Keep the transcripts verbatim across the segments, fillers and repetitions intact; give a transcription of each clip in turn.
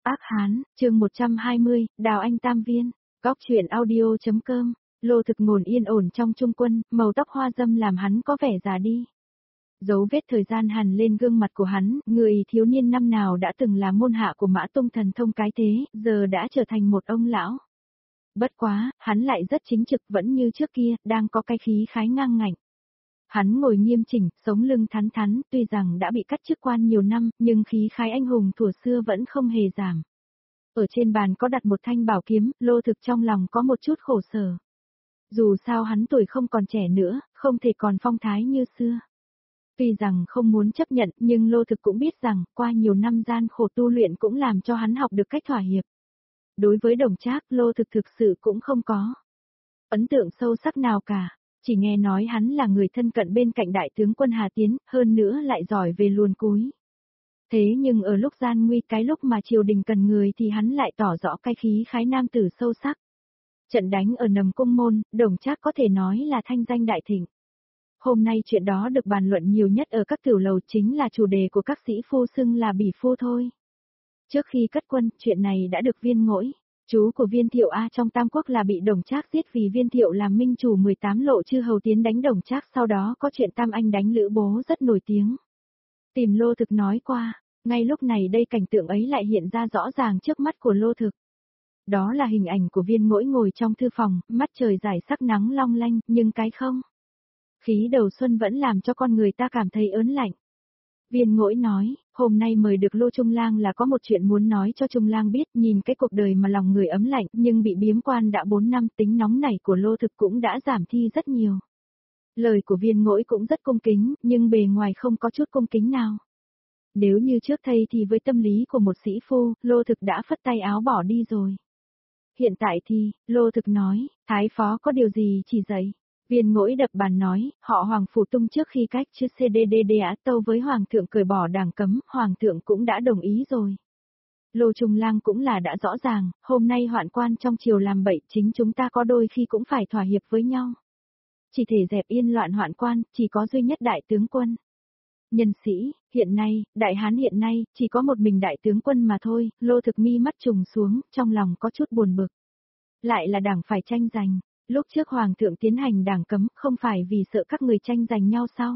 Ác Hán, chương một trăm hai mươi, Đào Anh Tam Viên, góc truyện audio.com, Lô Thực ngồi yên ổn trong trung quân, màu tóc hoa dâm làm hắn có vẻ già đi. Dấu vết thời gian hằn lên gương mặt của hắn, người thiếu niên năm nào đã từng là môn hạ của Mã Tông thần thông cái thế, giờ đã trở thành một ông lão. Bất quá, hắn lại rất chính trực vẫn như trước kia, đang có cái khí khái ngang ngạnh. Hắn ngồi nghiêm chỉnh, sống lưng thắn thắn, tuy rằng đã bị cắt chức quan nhiều năm, nhưng khí khái anh hùng thuở xưa vẫn không hề giảm. Ở trên bàn có đặt một thanh bảo kiếm, Lô Thực trong lòng có một chút khổ sở. Dù sao hắn tuổi không còn trẻ nữa, không thể còn phong thái như xưa. Tuy rằng không muốn chấp nhận, nhưng Lô Thực cũng biết rằng, qua nhiều năm gian khổ tu luyện cũng làm cho hắn học được cách thỏa hiệp. Đối với Đồng Trác, Lô Thực thực sự cũng không có ấn tượng sâu sắc nào cả. Chỉ nghe nói hắn là người thân cận bên cạnh đại tướng quân Hà Tiến, hơn nữa lại giỏi về luồn cúi. Thế nhưng ở lúc gian nguy, cái lúc mà triều đình cần người thì hắn lại tỏ rõ cái khí khái nam tử sâu sắc. Trận đánh ở Nầm Cung Môn, Đồng Trác có thể nói là thanh danh đại thịnh. Hôm nay chuyện đó được bàn luận nhiều nhất ở các tiểu lầu, chính là chủ đề của các sĩ phu xưng là bỉ phu thôi. Trước khi cất quân, chuyện này đã được Viên Ngỗi, chú của Viên Thiệu A trong Tam Quốc, là bị Đồng Trác giết vì Viên Thiệu làm minh chủ mười tám lộ chư hầu tiến đánh Đồng Trác, sau đó có chuyện Tam Anh đánh Lữ Bố rất nổi tiếng. Tìm Lô Thực nói qua, ngay lúc này đây cảnh tượng ấy lại hiện ra rõ ràng trước mắt của Lô Thực. Đó là hình ảnh của Viên Ngỗi ngồi trong thư phòng, mắt trời rải sắc nắng long lanh, nhưng cái không khí đầu xuân vẫn làm cho con người ta cảm thấy ớn lạnh. Viên Ngỗi nói, hôm nay mời được Lô Trung Lang là có một chuyện muốn nói cho Trung Lang biết, nhìn cái cuộc đời mà lòng người ấm lạnh, nhưng bị biếm quan đã bốn năm, tính nóng nảy của Lô Thực cũng đã giảm thi rất nhiều. Lời của Viên Ngỗi cũng rất cung kính, nhưng bề ngoài không có chút cung kính nào. Nếu như trước thầy thì với tâm lý của một sĩ phu, Lô Thực đã phất tay áo bỏ đi rồi. Hiện tại thì, Lô Thực nói, Thái Phó có điều gì chỉ dạy. Viên Ngỗi đập bàn nói, họ Hoàng Phủ Tung trước khi cách chữ xê đê đê đê á tâu với Hoàng thượng cởi bỏ đảng cấm, Hoàng thượng cũng đã đồng ý rồi. Lô Trung Lang cũng là đã rõ ràng, hôm nay hoạn quan trong triều làm bậy, chính chúng ta có đôi khi cũng phải thỏa hiệp với nhau. Chỉ thể dẹp yên loạn hoạn quan, chỉ có duy nhất đại tướng quân. Nhân sĩ, hiện nay, đại hán hiện nay, chỉ có một mình đại tướng quân mà thôi. Lô Thực mi mắt trùng xuống, trong lòng có chút buồn bực. Lại là đảng phải tranh giành. Lúc trước Hoàng thượng tiến hành đảng cấm, không phải vì sợ các người tranh giành nhau sao?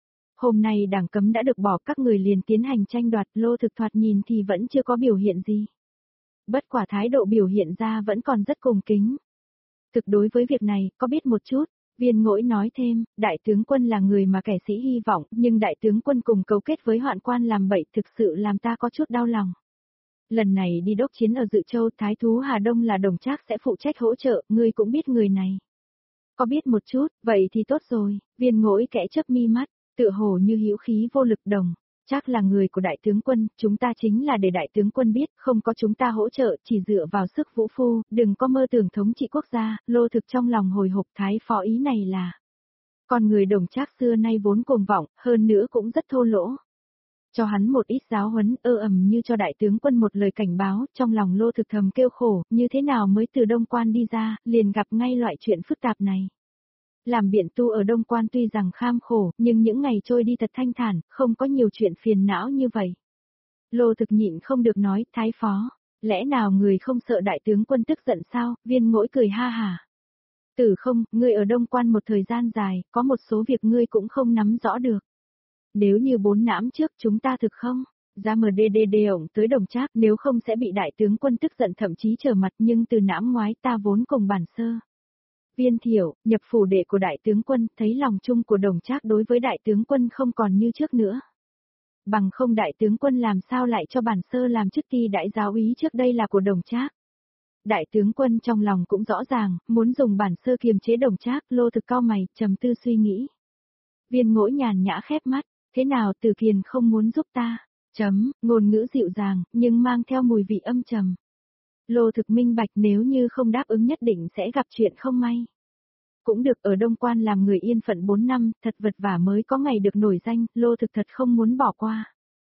Hôm nay đảng cấm đã được bỏ, các người liền tiến hành tranh đoạt. Lô Thực thoạt nhìn thì vẫn chưa có biểu hiện gì. Bất quả thái độ biểu hiện ra vẫn còn rất cung kính. Thực đối với việc này, có biết một chút. Viên Ngỗi nói thêm, đại tướng quân là người mà kẻ sĩ hy vọng, nhưng đại tướng quân cùng cấu kết với hoạn quan làm bậy, thực sự làm ta có chút đau lòng. Lần này đi đốc chiến ở Dự Châu, Thái thú Hà Đông là Đồng Trác sẽ phụ trách hỗ trợ, ngươi cũng biết người này. Có biết một chút, vậy thì tốt rồi. Viên Ngỗi kẽ chớp mi mắt, tựa hồ như hữu khí vô lực. Đồng Trác là người của đại tướng quân, chúng ta chính là để đại tướng quân biết, không có chúng ta hỗ trợ, chỉ dựa vào sức vũ phu, đừng có mơ tưởng thống trị quốc gia. Lô Thực trong lòng hồi hộp, Thái Phó ý này là, con người Đồng Trác xưa nay vốn cuồng vọng, hơn nữa cũng rất thô lỗ. Cho hắn một ít giáo huấn, ơ ầm như cho đại tướng quân một lời cảnh báo, trong lòng Lô Thực thầm kêu khổ, như thế nào mới từ Đông Quan đi ra, liền gặp ngay loại chuyện phức tạp này. Làm biện tu ở Đông Quan tuy rằng kham khổ, nhưng những ngày trôi đi thật thanh thản, không có nhiều chuyện phiền não như vậy. Lô Thực nhịn không được nói, Thái Phó, lẽ nào người không sợ đại tướng quân tức giận sao? Viên Ngỗi cười ha hả. Tử không, ngươi ở Đông Quan một thời gian dài, có một số việc ngươi cũng không nắm rõ được. Nếu như bốn nãm trước chúng ta thực không, ra mờ đê đê đê ổng tới Đồng Trác, nếu không sẽ bị đại tướng quân tức giận thậm chí trở mặt, nhưng từ nãm ngoái ta vốn cùng bản sơ. Viên Thiệu, nhập phủ đệ của đại tướng quân, thấy lòng chung của Đồng Trác đối với đại tướng quân không còn như trước nữa. Bằng không đại tướng quân làm sao lại cho bản sơ làm chức ty đại giáo úy trước đây là của Đồng Trác. Đại tướng quân trong lòng cũng rõ ràng, muốn dùng bản sơ kiềm chế Đồng Trác. Lô Thực cau mày, trầm tư suy nghĩ. Viên Ngỗi nhàn nhã khép mắt, thế nào Từ Kiền không muốn giúp ta? Chấm, ngôn ngữ dịu dàng, nhưng mang theo mùi vị âm trầm. Lô Thực minh bạch, nếu như không đáp ứng nhất định sẽ gặp chuyện không may. Cũng được ở Đông Quan làm người yên phận bốn năm, thật vật vả mới có ngày được nổi danh, Lô Thực thật không muốn bỏ qua.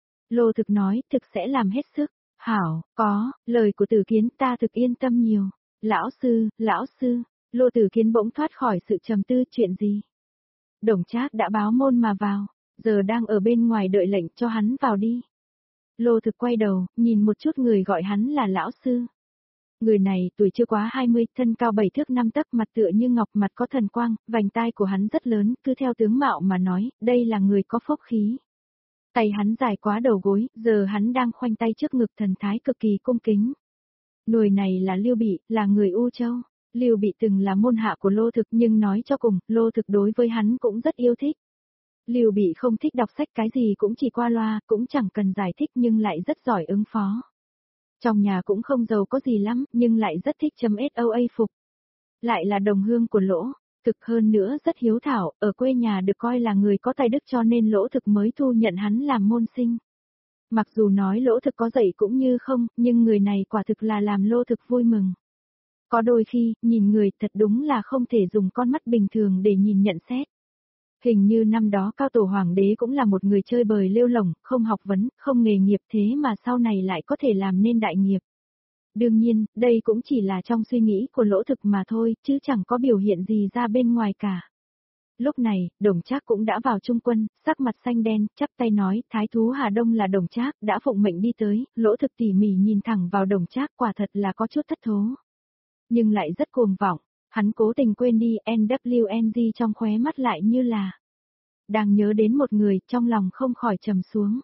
Lô Thực nói, thực sẽ làm hết sức. Hảo, có, lời của Từ Kiến ta thực yên tâm nhiều. Lão sư, lão sư, Lô Từ Kiến bỗng thoát khỏi sự trầm tư, chuyện gì? Đồng Trác đã báo môn mà vào, giờ đang ở bên ngoài đợi lệnh, cho hắn vào đi. Lô Thực quay đầu, nhìn một chút người gọi hắn là lão sư. Người này tuổi chưa quá hai mươi, thân cao bảy thước năm tấc, mặt tựa như ngọc, mặt có thần quang, vành tai của hắn rất lớn, cứ theo tướng mạo mà nói, đây là người có phúc khí. Tay hắn dài quá đầu gối, giờ hắn đang khoanh tay trước ngực, thần thái cực kỳ cung kính. Người này là Lưu Bị, là người U Châu. Lưu Bị từng là môn hạ của Lô Thực, nhưng nói cho cùng, Lô Thực đối với hắn cũng rất yêu thích. Lưu Bị không thích đọc sách, cái gì cũng chỉ qua loa, cũng chẳng cần giải thích, nhưng lại rất giỏi ứng phó. Trong nhà cũng không giàu có gì lắm, nhưng lại rất thích chấm soa phục. Lại là đồng hương của Lỗ Thực, hơn nữa rất hiếu thảo, ở quê nhà được coi là người có tài đức, cho nên Lỗ Thực mới thu nhận hắn làm môn sinh. Mặc dù nói Lỗ Thực có dạy cũng như không, nhưng người này quả thực là làm Lô Thực vui mừng. Có đôi khi, nhìn người thật đúng là không thể dùng con mắt bình thường để nhìn nhận xét. Hình như năm đó Cao Tổ Hoàng đế cũng là một người chơi bời lêu lổng, không học vấn, không nghề nghiệp, thế mà sau này lại có thể làm nên đại nghiệp. Đương nhiên, đây cũng chỉ là trong suy nghĩ của Lỗ Thực mà thôi, chứ chẳng có biểu hiện gì ra bên ngoài cả. Lúc này, Đồng Trác cũng đã vào trung quân, sắc mặt xanh đen, chắp tay nói, Thái thú Hà Đông là Đồng Trác, đã phụng mệnh đi tới. Lỗ Thực tỉ mỉ nhìn thẳng vào Đồng Trác, quả thật là có chút thất thố. Nhưng lại rất cuồng vọng, hắn cố tình quên đi en vê en giê trong khóe mắt lại như là đang nhớ đến một người, trong lòng không khỏi trầm xuống.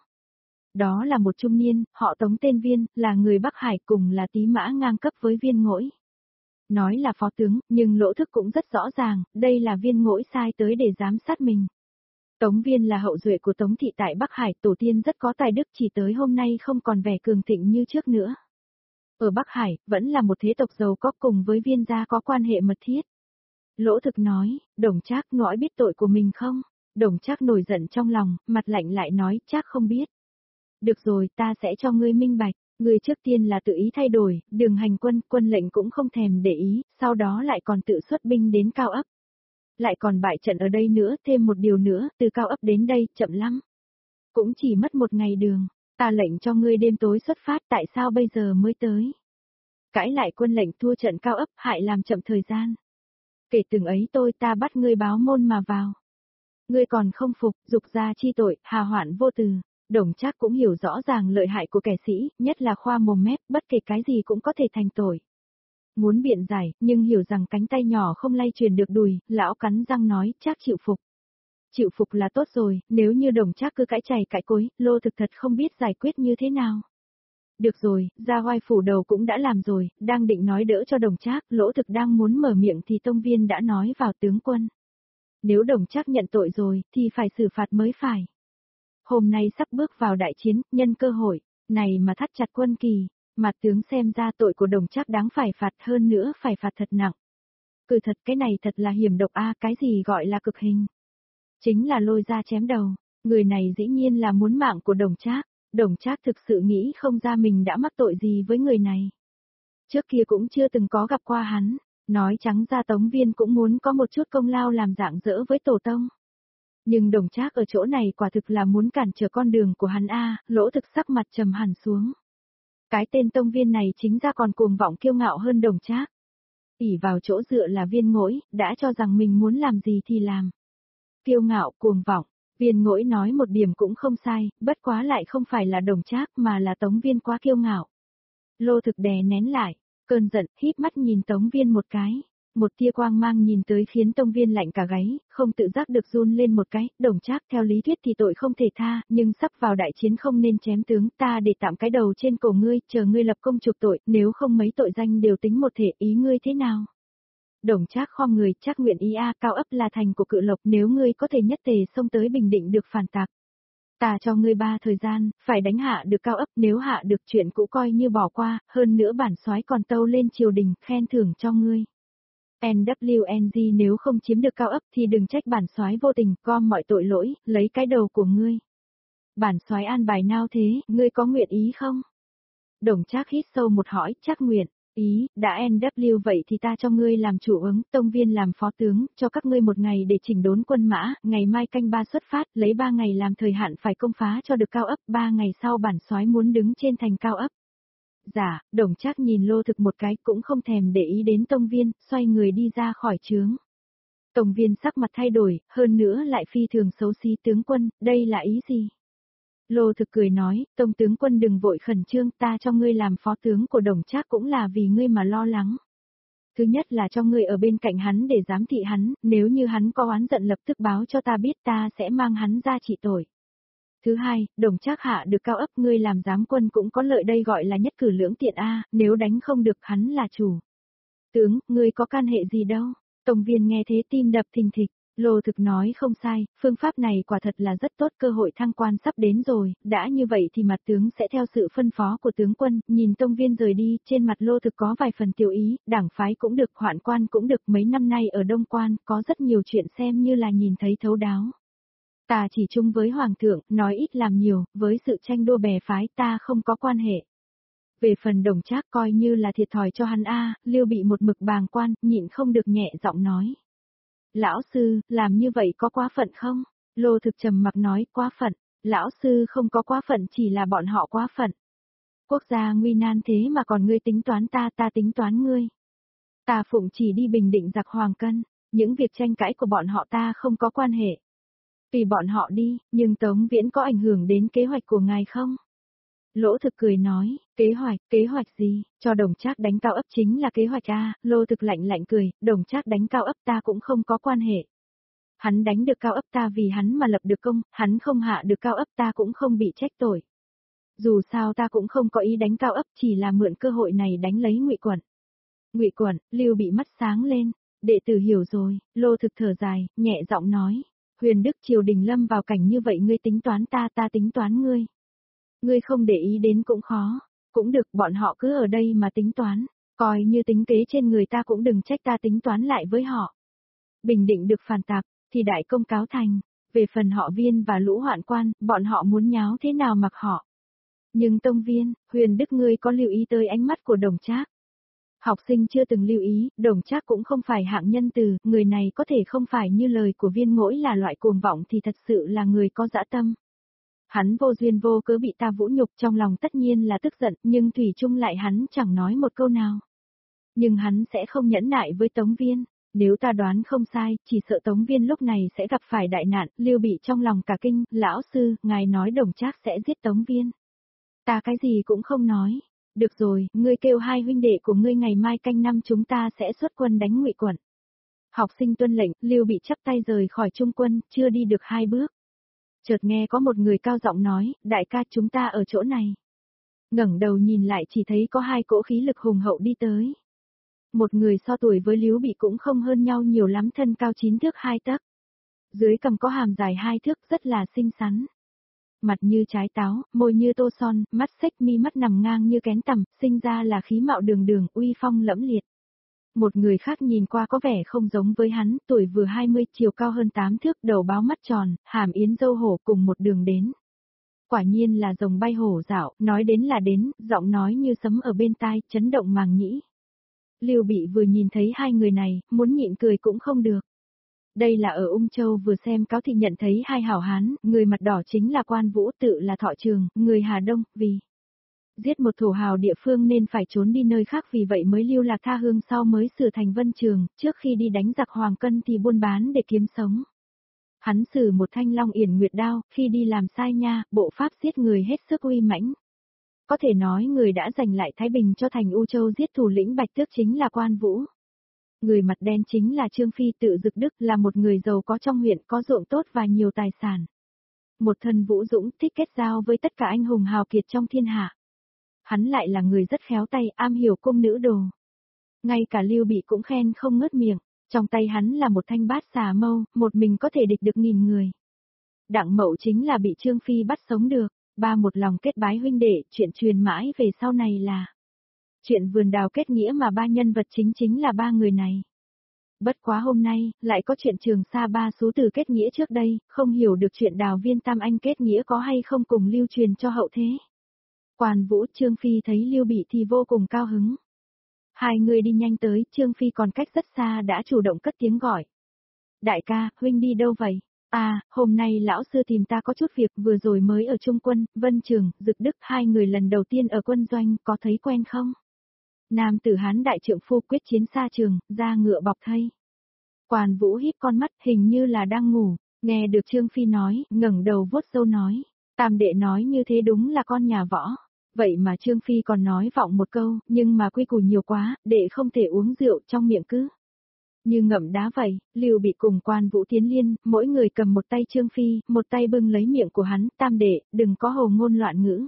Đó là một trung niên, họ Tống tên Viên, là người Bắc Hải, cùng là Tý Mã ngang cấp với Viên Ngỗi. Nói là phó tướng, nhưng Lỗ Thức cũng rất rõ ràng, đây là Viên Ngỗi sai tới để giám sát mình. Tống Viên là hậu duệ của Tống thị tại Bắc Hải, tổ tiên rất có tài đức, chỉ tới hôm nay không còn vẻ cường thịnh như trước nữa. Ở Bắc Hải, vẫn là một thế tộc giàu có, cùng với Viên gia có quan hệ mật thiết. Lỗ Thực nói, Đồng Trác ngõi biết tội của mình không? Đồng Trác nổi giận trong lòng, mặt lạnh lại nói, Trác không biết. Được rồi, ta sẽ cho ngươi minh bạch, ngươi trước tiên là tự ý thay đổi, đường hành quân, quân lệnh cũng không thèm để ý, sau đó lại còn tự xuất binh đến Cao Ấp. Lại còn bại trận ở đây nữa, thêm một điều nữa, từ Cao Ấp đến đây, chậm lắm. Cũng chỉ mất một ngày đường, ta lệnh cho ngươi đêm tối xuất phát, tại sao bây giờ mới tới? Cãi lại quân lệnh, thua trận Cao Ấp, hại làm chậm thời gian. Kể từng ấy tôi ta bắt ngươi báo môn mà vào. Ngươi còn không phục, dục ra chi tội, hà hoạn vô từ. Đồng Trác cũng hiểu rõ ràng lợi hại của kẻ sĩ, nhất là khoa mồm mép, bất kể cái gì cũng có thể thành tội. Muốn biện giải, nhưng hiểu rằng cánh tay nhỏ không lay truyền được đùi, lão cắn răng nói, Trác chịu phục. Chịu phục là tốt rồi, nếu như Đồng Trác cứ cãi chày cãi cối, Lô Thực thật không biết giải quyết như thế nào. Được rồi, Gia Hoai phủ đầu cũng đã làm rồi, đang định nói đỡ cho Đồng Trác, Lỗ Thực đang muốn mở miệng thì Tông Viên đã nói vào, tướng quân. Nếu Đồng Trác nhận tội rồi, thì phải xử phạt mới phải. Hôm nay sắp bước vào đại chiến, nhân cơ hội này mà thắt chặt quân kỳ, mà tướng xem ra tội của Đồng Trác đáng phải phạt, hơn nữa phải phạt thật nặng. Cứ thật, cái này thật là hiểm độc a, cái gì gọi là cực hình? Chính là lôi ra chém đầu, người này dĩ nhiên là muốn mạng của Đồng Trác. Đồng Trác thực sự nghĩ không ra mình đã mắc tội gì với người này. Trước kia cũng chưa từng có gặp qua hắn, nói trắng ra Tống Viên cũng muốn có một chút công lao làm rạng rỡ với tổ tông. Nhưng Đồng Trác ở chỗ này quả thực là muốn cản trở con đường của hắn a. Lỗ Thực sắc mặt trầm hẳn xuống. Cái tên Tông Viên này chính ra còn cuồng vọng kiêu ngạo hơn Đồng Trác. ỷ vào chỗ dựa là Viên Ngỗi, đã cho rằng mình muốn làm gì thì làm. Kiêu ngạo, cuồng vọng. Viên Ngỗi nói một điểm cũng không sai, bất quá lại không phải là Đồng Trác mà là Tống Viên quá kiêu ngạo. Lô Thực đè nén lại, cơn giận, híp mắt nhìn Tống Viên một cái. Một tia quang mang nhìn tới khiến Tông Viên lạnh cả gáy, không tự giác được run lên một cái. Đồng Trác theo lý thuyết thì tội không thể tha, nhưng sắp vào đại chiến không nên chém tướng, ta để tạm cái đầu trên cổ ngươi, chờ ngươi lập công chuộc tội, nếu không mấy tội danh đều tính một thể, ý ngươi thế nào? Đồng Trác khom người, Trác nguyện ý a, Cao Ấp là thành của Cự Lộc, nếu ngươi có thể nhất tề xông tới Bình Định được phản tặc. Ta cho ngươi ba thời gian, phải đánh hạ được Cao Ấp, nếu hạ được chuyện cũ coi như bỏ qua, hơn nữa bản soái còn tâu lên triều đình, khen thưởng cho ngươi. en vê en giê nếu không chiếm được Cao Ấp thì đừng trách bản soái vô tình, gom mọi tội lỗi, lấy cái đầu của ngươi. Bản soái an bài nào thế, ngươi có nguyện ý không? Đồng Trác hít sâu một hỏi, Trác nguyện. Ý, đã en vê vậy thì ta cho ngươi làm chủ ứng, Tông Viên làm phó tướng, cho các ngươi một ngày để chỉnh đốn quân mã, ngày mai canh ba xuất phát, lấy ba ngày làm thời hạn phải công phá cho được Cao Ấp, ba ngày sau bản soái muốn đứng trên thành Cao Ấp. Dạ, Đồng Trác nhìn Lô Thực một cái cũng không thèm để ý đến Tông Viên, xoay người đi ra khỏi trướng. Tông Viên sắc mặt thay đổi, hơn nữa lại phi thường xấu xí, tướng quân, đây là ý gì? Lô Thực cười nói, Tông tướng quân đừng vội khẩn trương, ta cho ngươi làm phó tướng của Đồng Trác cũng là vì ngươi mà lo lắng. Thứ nhất là cho ngươi ở bên cạnh hắn để giám thị hắn, nếu như hắn có oán giận lập tức báo cho ta biết, ta sẽ mang hắn ra trị tội. Thứ hai, Đồng Trác hạ được cao ấp, ngươi làm giám quân cũng có lợi, đây gọi là nhất cử lưỡng tiện a, nếu đánh không được hắn là chủ. Tướng, ngươi có can hệ gì đâu? Tông Viên nghe thế tim đập thình thịch. Lô Thực nói không sai, phương pháp này quả thật là rất tốt, cơ hội thăng quan sắp đến rồi, đã như vậy thì mặt tướng sẽ theo sự phân phó của tướng quân. Nhìn Tông Viên rời đi, trên mặt Lô Thực có vài phần tiêu ý, đảng phái cũng được, hoạn quan cũng được, mấy năm nay ở Đông Quan, có rất nhiều chuyện xem như là nhìn thấy thấu đáo. Ta chỉ chung với Hoàng thượng, nói ít làm nhiều, với sự tranh đua bè phái ta không có quan hệ. Về phần Đồng Trác coi như là thiệt thòi cho hắn a, Lưu Bị một mực bàng quan, nhịn không được nhẹ giọng nói. Lão sư, làm như vậy có quá phận không? Lô Thực trầm mặc nói, quá phận. Lão sư không có quá phận, chỉ là bọn họ quá phận. Quốc gia nguy nan thế mà còn ngươi tính toán ta, ta tính toán ngươi. Ta phụng chỉ đi bình định giặc Hoàng Cân, những việc tranh cãi của bọn họ ta không có quan hệ. Tùy bọn họ đi, nhưng Tống Viễn có ảnh hưởng đến kế hoạch của ngài không? Lỗ Thực cười nói, kế hoạch, kế hoạch gì, cho Đồng Trác đánh cao ấp chính là kế hoạch a. Lô Thực lạnh lạnh cười, Đồng Trác đánh cao ấp ta cũng không có quan hệ. Hắn đánh được cao ấp ta vì hắn mà lập được công, hắn không hạ được cao ấp ta cũng không bị trách tội. Dù sao ta cũng không có ý đánh cao ấp, chỉ là mượn cơ hội này đánh lấy Ngụy Quận. Ngụy Quận, Lưu Bị mắt sáng lên, đệ tử hiểu rồi. Lô Thực thở dài, nhẹ giọng nói, Huyền Đức triều đình lâm vào cảnh như vậy, ngươi tính toán ta, ta tính toán ngươi. Ngươi không để ý đến cũng khó, cũng được, bọn họ cứ ở đây mà tính toán, coi như tính kế trên người ta cũng đừng trách ta tính toán lại với họ. Bình định được phản tặc, thì đại công cáo thành, về phần họ Viên và lũ hoạn quan, bọn họ muốn nháo thế nào mặc họ. Nhưng Tông Viên, Huyền Đức ngươi có lưu ý tới ánh mắt của Đồng Trác? Học sinh chưa từng lưu ý, Đồng Trác cũng không phải hạng nhân từ, người này có thể không phải như lời của Viên Ngỗi là loại cuồng vọng thì thật sự là người có dã tâm. Hắn vô duyên vô cớ bị ta vũ nhục, trong lòng tất nhiên là tức giận, nhưng thủy chung lại hắn chẳng nói một câu nào. Nhưng hắn sẽ không nhẫn nại với Tống Viên, nếu ta đoán không sai, chỉ sợ Tống Viên lúc này sẽ gặp phải đại nạn. Lưu Bị trong lòng cả kinh, lão sư, ngài nói Đồng Trác sẽ giết Tống Viên. Ta cái gì cũng không nói. Được rồi, ngươi kêu hai huynh đệ của ngươi ngày mai canh năm chúng ta sẽ xuất quân đánh Ngụy Quận. Học sinh tuân lệnh, Lưu Bị chắp tay rời khỏi trung quân, chưa đi được hai bước. Chợt nghe có một người cao giọng nói, đại ca chúng ta ở chỗ này. Ngẩng đầu nhìn lại chỉ thấy có hai cỗ khí lực hùng hậu đi tới. Một người so tuổi với Lưu Bị cũng không hơn nhau nhiều lắm, thân cao chín thước hai tấc. Dưới cằm có hàm dài hai thước, rất là xinh xắn. Mặt như trái táo, môi như tô son, mắt xếch, mi mắt nằm ngang như kén tằm, sinh ra là khí mạo đường đường, uy phong lẫm liệt. Một người khác nhìn qua có vẻ không giống với hắn, tuổi vừa hai mươi, chiều cao hơn tám thước, đầu báo mắt tròn, hàm yến dâu hổ cùng một đường đến. Quả nhiên là rồng bay hổ dạo, nói đến là đến, giọng nói như sấm ở bên tai, chấn động màng nhĩ. Lưu Bị vừa nhìn thấy hai người này, muốn nhịn cười cũng không được. Đây là ở Ung Châu vừa xem cáo thì nhận thấy hai hảo hán, người mặt đỏ chính là Quan Vũ, tự là Thọ Trường, người Hà Đông, vì giết một thổ hào địa phương nên phải trốn đi nơi khác, vì vậy mới lưu lạc tha hương, sau mới sửa thành Vân Trường, trước khi đi đánh giặc Hoàng Cân thì buôn bán để kiếm sống. Hắn sử một thanh Long Yển Nguyệt đao, khi đi làm sai nha, bộ pháp giết người hết sức uy mãnh. Có thể nói người đã giành lại Thái Bình cho thành U Châu, giết thủ lĩnh Bạch Tước chính là Quan Vũ. Người mặt đen chính là Trương Phi, tự Dực Đức, là một người giàu có trong huyện, có ruộng tốt và nhiều tài sản. Một thân vũ dũng, thích kết giao với tất cả anh hùng hào kiệt trong thiên hạ. Hắn lại là người rất khéo tay, am hiểu cung nữ đồ. Ngay cả Lưu Bị cũng khen không ngớt miệng, trong tay hắn là một thanh bát xà mâu, một mình có thể địch được nghìn người. Đặng Mậu chính là bị Trương Phi bắt sống được, ba một lòng kết bái huynh đệ, chuyện truyền mãi về sau này là chuyện vườn đào kết nghĩa, mà ba nhân vật chính chính là ba người này. Bất quá hôm nay, lại có chuyện Trường Sa ba số tử kết nghĩa trước đây, không hiểu được chuyện Đào Viên Tam Anh kết nghĩa có hay không cùng lưu truyền cho hậu thế. Quan Vũ, Trương Phi thấy Lưu Bị thì vô cùng cao hứng. Hai người đi nhanh tới, Trương Phi còn cách rất xa đã chủ động cất tiếng gọi. Đại ca, huynh đi đâu vậy? À, hôm nay lão sư tìm ta có chút việc, vừa rồi mới ở trung quân, Vân Trường, Dực Đức, hai người lần đầu tiên ở quân doanh, có thấy quen không? Nam tử Hán đại trượng phu quyết chiến xa trường, da ngựa bọc thây. Quan Vũ híp con mắt, hình như là đang ngủ, nghe được Trương Phi nói, ngẩng đầu vuốt râu nói. Tam đệ nói như thế đúng là con nhà võ. Vậy mà Trương Phi còn nói vọng một câu, nhưng mà quy củ nhiều quá, đệ không thể uống rượu trong miệng cứ. Như ngậm đá vậy, Lưu Bị cùng Quan Vũ tiến liên, mỗi người cầm một tay Trương Phi, một tay bưng lấy miệng của hắn, tam đệ, đừng có hồ ngôn loạn ngữ.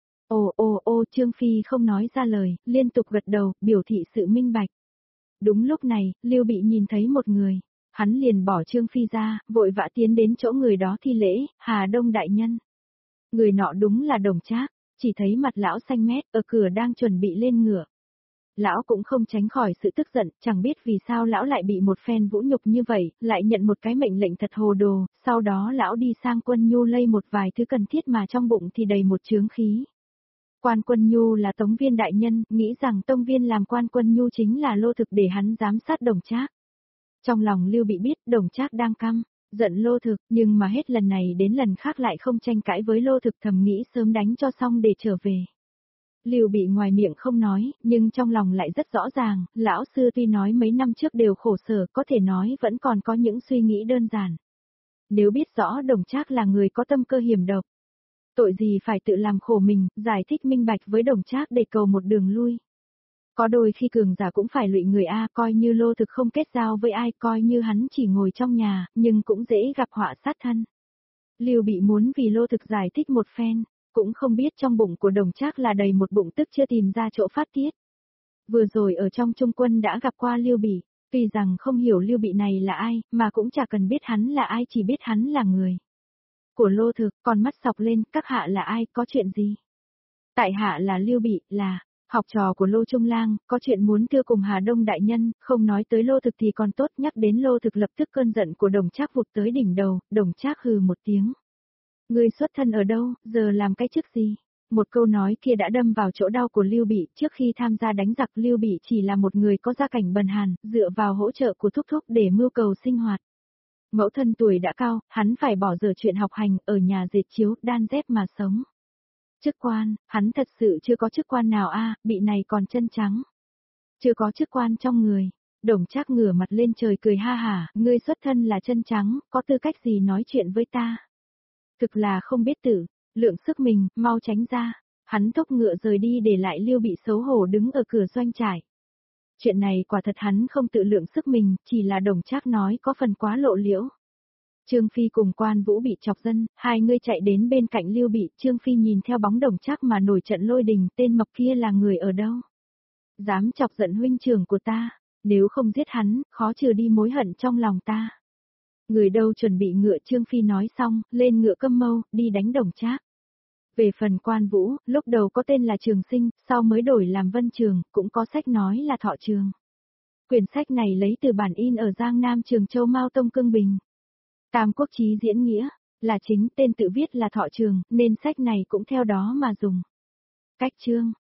Ồ ồ ô Trương Phi không nói ra lời, liên tục gật đầu, biểu thị sự minh bạch. Đúng lúc này, Lưu Bị nhìn thấy một người. Hắn liền bỏ Trương Phi ra, vội vã tiến đến chỗ người đó thi lễ, Hà Đông đại nhân. Người nọ đúng là Đồng Trác, chỉ thấy mặt lão xanh mét, ở cửa đang chuẩn bị lên ngựa. Lão cũng không tránh khỏi sự tức giận, chẳng biết vì sao lão lại bị một phen vũ nhục như vậy, lại nhận một cái mệnh lệnh thật hồ đồ, sau đó lão đi sang Quân Nhu lây một vài thứ cần thiết mà trong bụng thì đầy một chướng khí. Quan Quân Nhu là Tống Viên đại nhân, nghĩ rằng Tông Viên làm Quan Quân Nhu chính là lô thực để hắn giám sát Đồng Trác. Trong lòng Lưu Bị biết Đồng Trác đang căm giận lô thực, nhưng mà hết lần này đến lần khác lại không tranh cãi với lô thực, thầm nghĩ sớm đánh cho xong để trở về. Lưu Bị ngoài miệng không nói, nhưng trong lòng lại rất rõ ràng, lão sư tuy nói mấy năm trước đều khổ sở, có thể nói vẫn còn có những suy nghĩ đơn giản. Nếu biết rõ Đồng Trác là người có tâm cơ hiểm độc, tội gì phải tự làm khổ mình, giải thích minh bạch với Đồng Trác để cầu một đường lui. Có đôi khi cường giả cũng phải lụy người A, coi như lô thực không kết giao với ai, coi như hắn chỉ ngồi trong nhà, nhưng cũng dễ gặp họa sát thân. Lưu Bị muốn vì lô thực giải thích một phen, cũng không biết trong bụng của Đồng Trác là đầy một bụng tức chưa tìm ra chỗ phát tiết. Vừa rồi ở trong trung quân đã gặp qua Lưu Bị, tuy rằng không hiểu Lưu Bị này là ai, mà cũng chả cần biết hắn là ai, chỉ biết hắn là người của lô thực, còn mắt sọc lên, các hạ là ai, có chuyện gì? Tại hạ là Lưu Bị, là học trò của Lô Trung Lang, có chuyện muốn thưa cùng Hà Đông đại nhân, không nói tới lô thực thì còn tốt, nhắc đến lô thực lập tức cơn giận của Đồng Trác vụt tới đỉnh đầu, Đồng Trác hừ một tiếng. Ngươi xuất thân ở đâu, giờ làm cái chức gì? Một câu nói kia đã đâm vào chỗ đau của Lưu Bị, trước khi tham gia đánh giặc Lưu Bị chỉ là một người có gia cảnh bần hàn, dựa vào hỗ trợ của thúc thúc để mưu cầu sinh hoạt. Mẫu thân tuổi đã cao, hắn phải bỏ dở chuyện học hành, ở nhà dệt chiếu, đan dép mà sống. Chức quan, hắn thật sự chưa có chức quan nào a, Bị này còn chân trắng. Chưa có chức quan trong người. Đồng Trác ngửa mặt lên trời cười ha hả, ngươi xuất thân là chân trắng, có tư cách gì nói chuyện với ta? Thực là không biết tử, lượng sức mình, mau tránh ra. Hắn thúc ngựa rời đi để lại Lưu Bị xấu hổ đứng ở cửa doanh trại. Chuyện này quả thật hắn không tự lượng sức mình, chỉ là Đồng Trác nói có phần quá lộ liễu. Trương Phi cùng Quan Vũ bị chọc dân, hai người chạy đến bên cạnh Lưu Bị, Trương Phi nhìn theo bóng Đồng Trác mà nổi trận lôi đình, tên mập kia là người ở đâu? Dám chọc giận huynh trưởng của ta, nếu không giết hắn, khó trừ đi mối hận trong lòng ta. Người đâu chuẩn bị ngựa, Trương Phi nói xong, lên ngựa Câm Mâu, đi đánh Đồng Trác. Về phần Quan Vũ, lúc đầu có tên là Trường Sinh, sau mới đổi làm Vân Trường, cũng có sách nói là Thọ Trường. Quyển sách này lấy từ bản in ở Giang Nam Trường Châu Mao Tông Cương Bình. Tam Quốc Chí diễn nghĩa, là chính, tên tự viết là Thọ Trường, nên sách này cũng theo đó mà dùng. Cách chương